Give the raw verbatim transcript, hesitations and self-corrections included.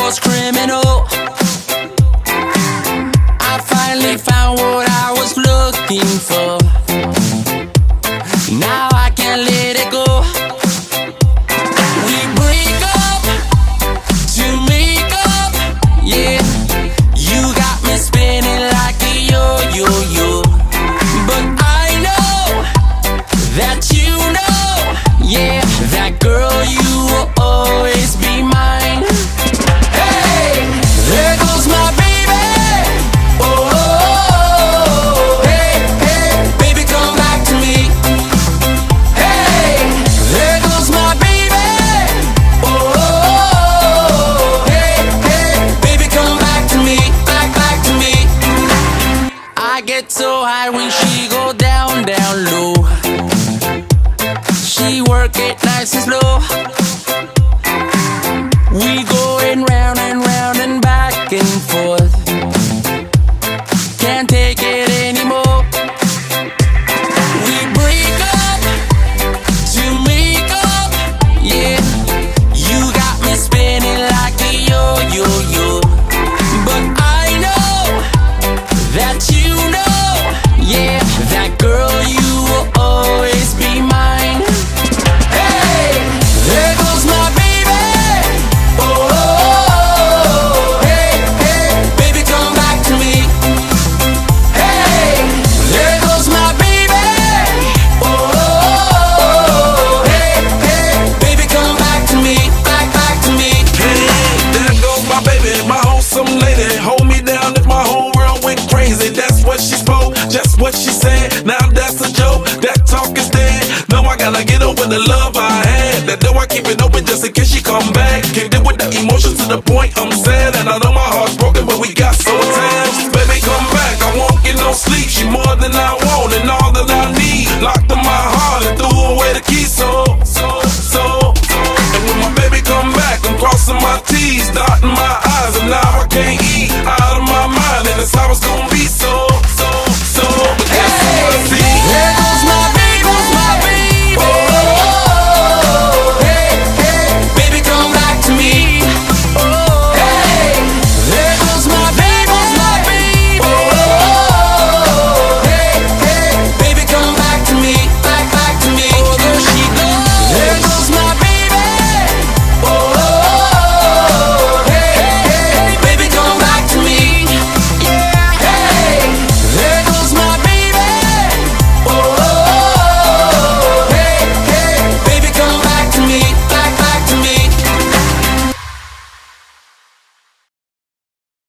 was criminal. I finally found what I was looking for. Now I can't let it go. We break up to make up, yeah. You got me spinning like a yo-yo-yo. But I know that you know, yeah, that girl, you will always be mine. Hey, there goes my baby. Oh, hey, hey, baby, come back to me. Hey, there goes my baby. Oh, hey, hey, baby, come back to me, back, back to me. I get so high when she go down, down low. She work it nice and slow. We going round and round and back and forth. Can't take it anymore. We break up to make up, yeah. You got me spinning like a yo-yo-yo. But I know that you know, yeah, that girl, you will always be mine. Hey, there goes my baby. Oh, hey, hey, baby, come back to me. Hey, there goes my baby. Oh, hey, hey, baby, come back to me, back, back to me. Hey, there goes my baby, my wholesome lady. Hold me down if my whole world went crazy. That's what she spoke, just what she said. Now that's a joke, that talk is dead. Now I gotta get over the love I had. That door I keep it open just in case she come back. Can't deal with the emotions to the point I'm sad, and I know my heart's broken.